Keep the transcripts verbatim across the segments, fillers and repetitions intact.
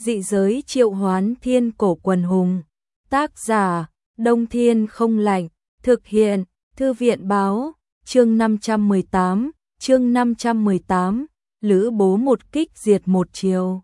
Dị giới triệu hoán thiên cổ quần hùng. Tác giả, Đông Thiên Không Lạnh. Thực hiện, Thư viện Báo. Chương năm trăm mười tám, chương năm trăm mười tám, Lữ Bố một kích diệt một triều.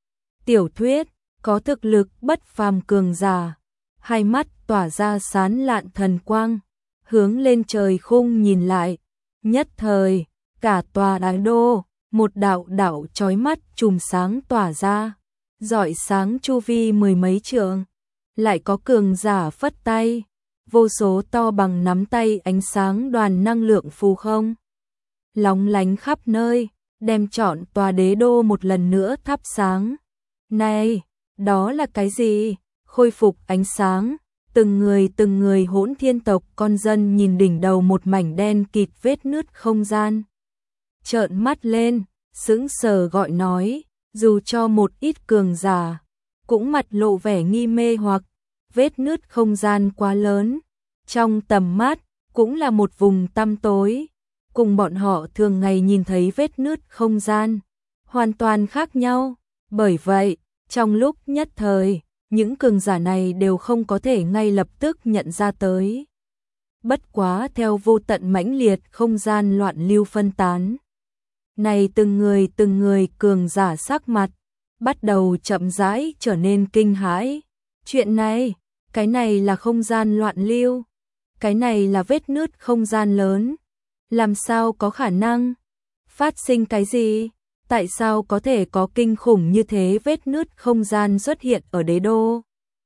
Tiểu thuyết, có thực lực bất phàm cường giả, hai mắt tỏa ra sán lạn thần quang, hướng lên trời khung nhìn lại, nhất thời, cả tòa đài đô, một đạo đạo chói mắt chùm sáng tỏa ra, rọi sáng chu vi mười mấy trượng, lại có cường giả phất tay, vô số to bằng nắm tay ánh sáng đoàn năng lượng phù không, lóng lánh khắp nơi, đem trọn tòa đế đô một lần nữa thắp sáng. Này, đó là cái gì? Khôi phục ánh sáng, từng người từng người hỗn thiên tộc con dân nhìn đỉnh đầu một mảnh đen kịt vết nứt không gian. Trợn mắt lên, sững sờ gọi nói, dù cho một ít cường giả, cũng mặt lộ vẻ nghi mê hoặc, vết nứt không gian quá lớn, trong tầm mắt, cũng là một vùng tăm tối, cùng bọn họ thường ngày nhìn thấy vết nứt không gian, hoàn toàn khác nhau, bởi vậy, trong lúc nhất thời, những cường giả này đều không có thể ngay lập tức nhận ra tới. Bất quá theo vô tận mãnh liệt không gian loạn lưu phân tán. Này từng người từng người cường giả sắc mặt, bắt đầu chậm rãi trở nên kinh hãi. Chuyện này, cái này là không gian loạn lưu, cái này là vết nứt không gian lớn. Làm sao có khả năng? Phát sinh cái gì? Tại sao có thể có kinh khủng như thế vết nứt không gian xuất hiện ở đế đô?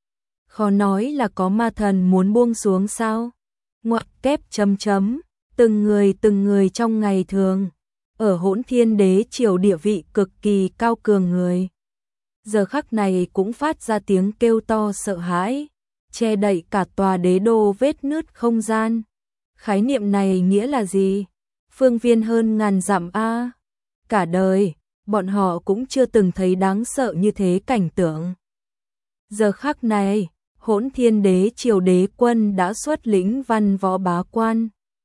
Khó nói là có ma thần muốn buông xuống sao? Ngoặc kép chấm chấm, từng người từng người trong ngày thường, ở hỗn thiên đế triều địa vị cực kỳ cao cường người. Giờ khắc này cũng phát ra tiếng kêu to sợ hãi, che đậy cả tòa đế đô vết nứt không gian. Khái niệm này nghĩa là gì? Phương viên hơn ngàn dặm a. Cả đời, bọn họ cũng chưa từng thấy đáng sợ như thế cảnh tượng. Giờ khắc này, hỗn thiên đế triều đế quân đã xuất lĩnh văn võ bá quan.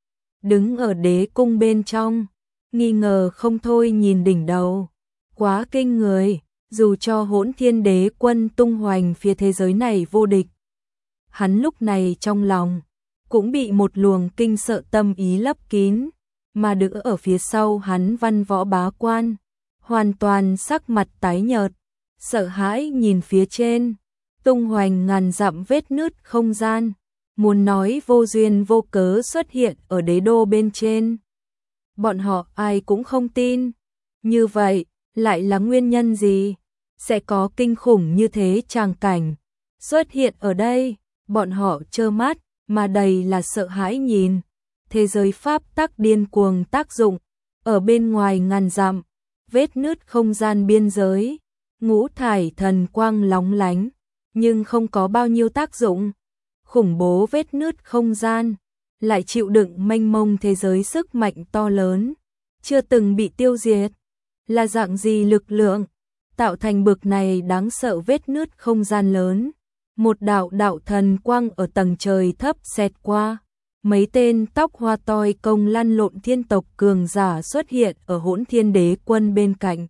Đứng ở đế cung bên trong, nghi ngờ không thôi nhìn đỉnh đầu. Quá kinh người, dù cho hỗn thiên đế quân tung hoành phía thế giới này vô địch. Hắn lúc này trong lòng, cũng bị một luồng kinh sợ tâm ý lấp kín, mà đứng ở phía sau hắn văn võ bá quan, hoàn toàn sắc mặt tái nhợt, sợ hãi nhìn phía trên, tung hoành ngàn dặm vết nứt không gian, muốn nói vô duyên vô cớ xuất hiện ở đế đô bên trên. Bọn họ ai cũng không tin, như vậy, lại là nguyên nhân gì? Sẽ có kinh khủng như thế tràng cảnh xuất hiện ở đây, bọn họ trơ mắt, mà đầy là sợ hãi nhìn. Thế giới pháp tắc điên cuồng tác dụng, ở bên ngoài ngàn dặm, vết nứt không gian biên giới, ngũ thải thần quang lóng lánh, nhưng không có bao nhiêu tác dụng. Khủng bố vết nứt không gian, lại chịu đựng mênh mông thế giới sức mạnh to lớn, chưa từng bị tiêu diệt. Là dạng gì lực lượng, tạo thành bực này đáng sợ vết nứt không gian lớn. Một đạo đạo thần quang ở tầng trời thấp xẹt qua, mấy tên tóc hoa toi công lăn lộn thiên tộc cường giả xuất hiện ở hỗn thiên đế quân bên cạnh.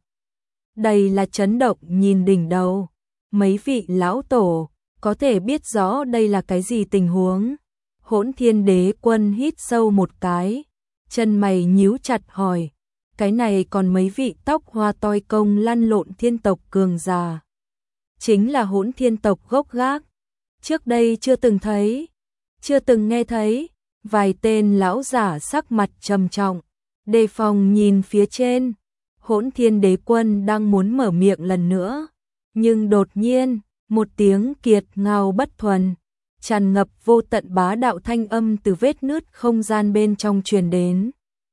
Đây là chấn động nhìn đỉnh đầu, mấy vị lão tổ, có thể biết rõ đây là cái gì tình huống. Hỗn thiên đế quân hít sâu một cái, chân mày nhíu chặt hỏi, cái này còn mấy vị tóc hoa toi công lăn lộn thiên tộc cường giả. Chính là hỗn thiên tộc gốc gác, trước đây chưa từng thấy, chưa từng nghe thấy. Vài tên lão giả sắc mặt trầm trọng, đề phòng nhìn phía trên. Hỗn thiên đế quân đang muốn mở miệng lần nữa, nhưng đột nhiên, một tiếng kiệt ngao bất thuần, tràn ngập vô tận bá đạo thanh âm từ vết nứt không gian bên trong truyền đến.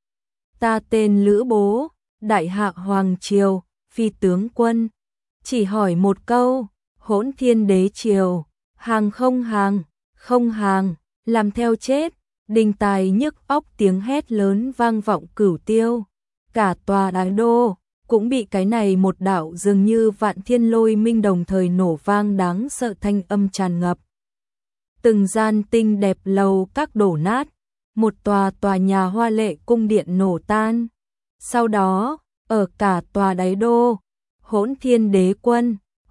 Ta tên Lữ Bố, đại hạ hoàng triều, phi tướng quân, chỉ hỏi một câu, hỗn thiên đế triều, hàng không hàng, không hàng, làm theo chết. Đình tài nhức óc tiếng hét lớn vang vọng cửu tiêu, cả tòa đế đô cũng bị cái này một đạo dường như vạn thiên lôi minh đồng thời nổ vang đáng sợ thanh âm tràn ngập. Từng gian tinh đẹp lầu các đổ nát, một tòa tòa nhà hoa lệ cung điện nổ tan. Sau đó, ở cả tòa đế đô, hỗn thiên đế quân,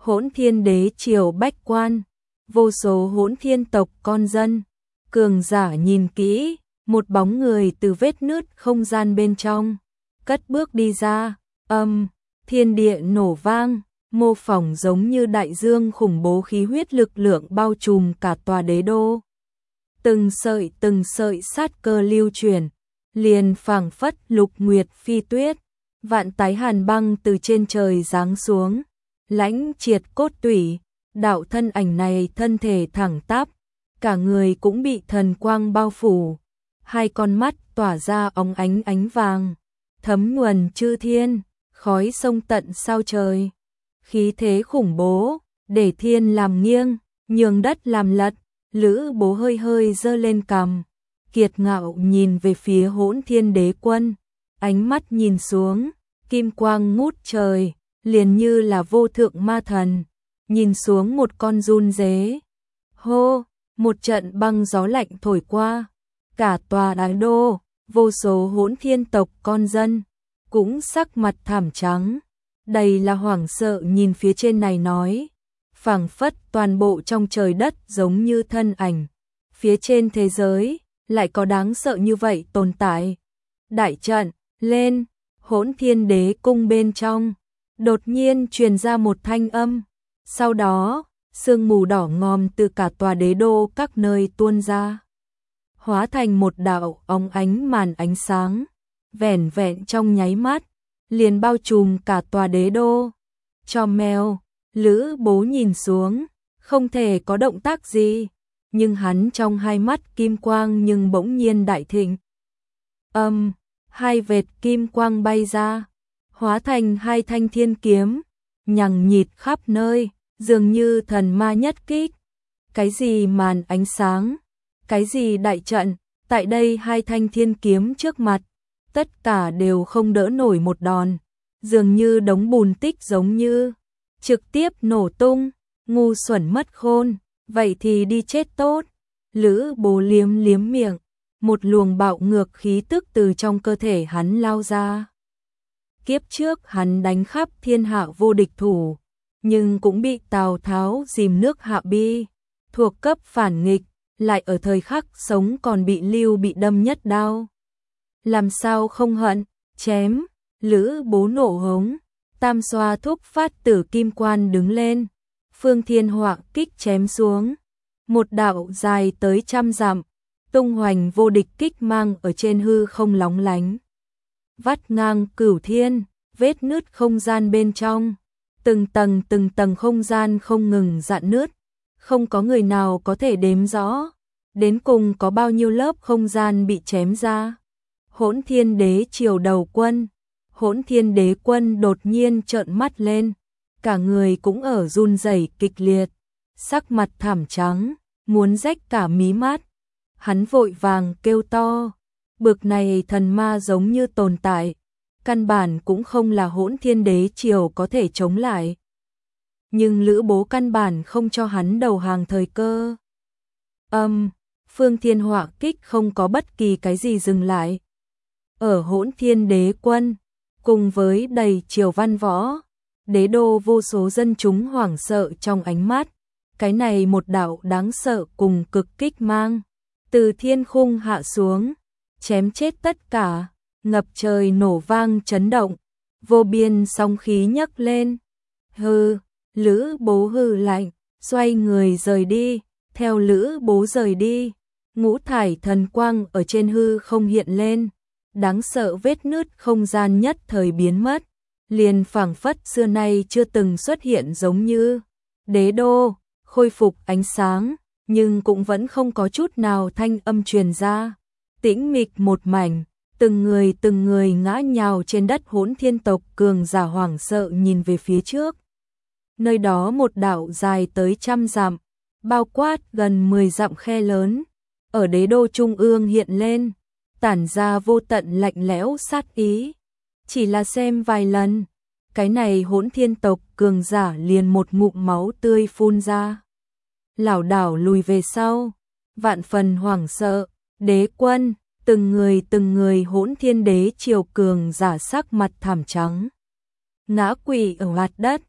Hỗn Thiên Đế triều bách quan, vô số hỗn thiên tộc con dân, cường giả nhìn kỹ, một bóng người từ vết nứt không gian bên trong, cất bước đi ra, âm, thiên địa nổ vang, mô phỏng giống như đại dương khủng bố khí huyết lực lượng bao trùm cả tòa đế đô. Từng sợi từng sợi sát cơ lưu chuyển, liền phảng phất lục nguyệt phi tuyết, vạn tái hàn băng từ trên trời giáng xuống, lãnh triệt cốt tủy, đạo thân ảnh này thân thể thẳng tắp, cả người cũng bị thần quang bao phủ, hai con mắt tỏa ra óng ánh ánh vàng, thấm nhuần chư thiên, khói sông tận sao trời. Khí thế khủng bố, để thiên làm nghiêng, nhường đất làm lật, Lữ Bố hơi hơi giơ lên cằm, kiệt ngạo nhìn về phía Hỗn Thiên Đế Quân, ánh mắt nhìn xuống, kim quang ngút trời, liền như là vô thượng ma thần, nhìn xuống một con run dế. Hô, một trận băng gió lạnh thổi qua, cả tòa đế đô, vô số hỗn thiên tộc con dân, cũng sắc mặt thảm trắng, đầy là hoảng sợ nhìn phía trên này nói, phảng phất toàn bộ trong trời đất giống như thân ảnh, phía trên thế giới, lại có đáng sợ như vậy tồn tại. Đại trận, lên, Hỗn Thiên Đế cung bên trong, đột nhiên truyền ra một thanh âm, sau đó, sương mù đỏ ngòm từ cả tòa đế đô các nơi tuôn ra, hóa thành một đạo óng ánh màn ánh sáng, vẻn vẹn trong nháy mắt, liền bao trùm cả tòa đế đô. Cho mèo, Lữ Bố nhìn xuống, không thể có động tác gì, nhưng hắn trong hai mắt kim quang nhưng bỗng nhiên đại thịnh. Âm, um, hai vệt kim quang bay ra, hóa thành hai thanh thiên kiếm, nhằng nhịt khắp nơi, dường như thần ma nhất kích. Cái gì màn ánh sáng, cái gì đại trận, tại đây hai thanh thiên kiếm trước mặt, tất cả đều không đỡ nổi một đòn, dường như đống bùn tích giống như, trực tiếp nổ tung, ngu xuẩn mất khôn, vậy thì đi chết tốt. Lữ Bố liếm liếm miệng, một luồng bạo ngược khí tức từ trong cơ thể hắn lao ra. Kiếp trước hắn đánh khắp thiên hạ vô địch thủ, nhưng cũng bị Tào Tháo dìm nước hạ bi, thuộc cấp phản nghịch, lại ở thời khắc sống còn bị Lưu Bị đâm nhất đao. Làm sao không hận, chém, Lữ Bố nổ hống, tam xoa thúc phát tử kim quan đứng lên, phương thiên họa kích chém xuống, một đạo dài tới trăm dặm, tung hoành vô địch kích mang ở trên hư không lóng lánh, vắt ngang cửu thiên, vết nứt không gian bên trong, từng tầng từng tầng không gian không ngừng rạn nứt, không có người nào có thể đếm rõ, đến cùng có bao nhiêu lớp không gian bị chém ra. Hỗn Thiên Đế triều đầu quân, Hỗn Thiên Đế Quân đột nhiên trợn mắt lên, cả người cũng ở run rẩy kịch liệt, sắc mặt thảm trắng, muốn rách cả mí mắt. Hắn vội vàng kêu to, bực này thần ma giống như tồn tại, căn bản cũng không là Hỗn Thiên Đế triều có thể chống lại. Nhưng Lữ Bố căn bản không cho hắn đầu hàng thời cơ. Âm, um, phương thiên họa kích không có bất kỳ cái gì dừng lại. Ở Hỗn Thiên Đế Quân, cùng với đầy triều văn võ, đế đô vô số dân chúng hoảng sợ trong ánh mắt, cái này một đạo đáng sợ cùng cực kích mang, từ thiên khung hạ xuống, chém chết tất cả, ngập trời nổ vang chấn động, vô biên sóng khí nhấc lên. Hừ, Lữ Bố hừ lạnh, xoay người rời đi, theo Lữ Bố rời đi, ngũ thải thần quang ở trên hư không hiện lên, đáng sợ vết nứt không gian nhất thời biến mất, liền phảng phất xưa nay chưa từng xuất hiện giống như. Đế đô khôi phục ánh sáng, nhưng cũng vẫn không có chút nào thanh âm truyền ra, tĩnh mịch một mảnh, từng người từng người ngã nhào trên đất. Hỗn thiên tộc cường giả hoảng sợ nhìn về phía trước. Nơi đó một đạo dài tới trăm dặm, bao quát gần mười dặm khe lớn, ở đế đô trung ương hiện lên, tản ra vô tận lạnh lẽo sát ý. Chỉ là xem vài lần, cái này hỗn thiên tộc cường giả liền một ngụm máu tươi phun ra, lảo đảo lùi về sau, vạn phần hoảng sợ. Đế quân, từng người từng người hỗn thiên đế triều cường giả sắc mặt thảm trắng, ngã quỵ ở mặt đất,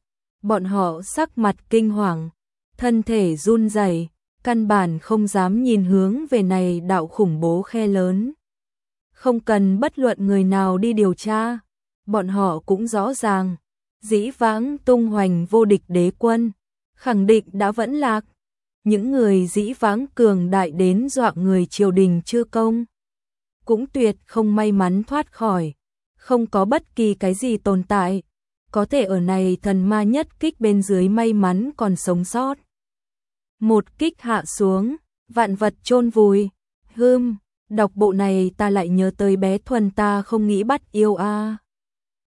bọn họ sắc mặt kinh hoàng, thân thể run rẩy, căn bản không dám nhìn hướng về này đạo khủng bố khe lớn. Không cần bất luận người nào đi điều tra, bọn họ cũng rõ ràng, dĩ vãng tung hoành vô địch đế quân, khẳng định đã vẫn lạc. Những người dĩ vãng cường đại đến dọa người triều đình chưa công, cũng tuyệt không may mắn thoát khỏi, không có bất kỳ cái gì tồn tại, có thể ở này thần ma nhất kích bên dưới may mắn còn sống sót. Một kích hạ xuống, vạn vật chôn vùi, hưm, đọc bộ này ta lại nhớ tới bé Thuần ta không nghĩ bắt yêu a.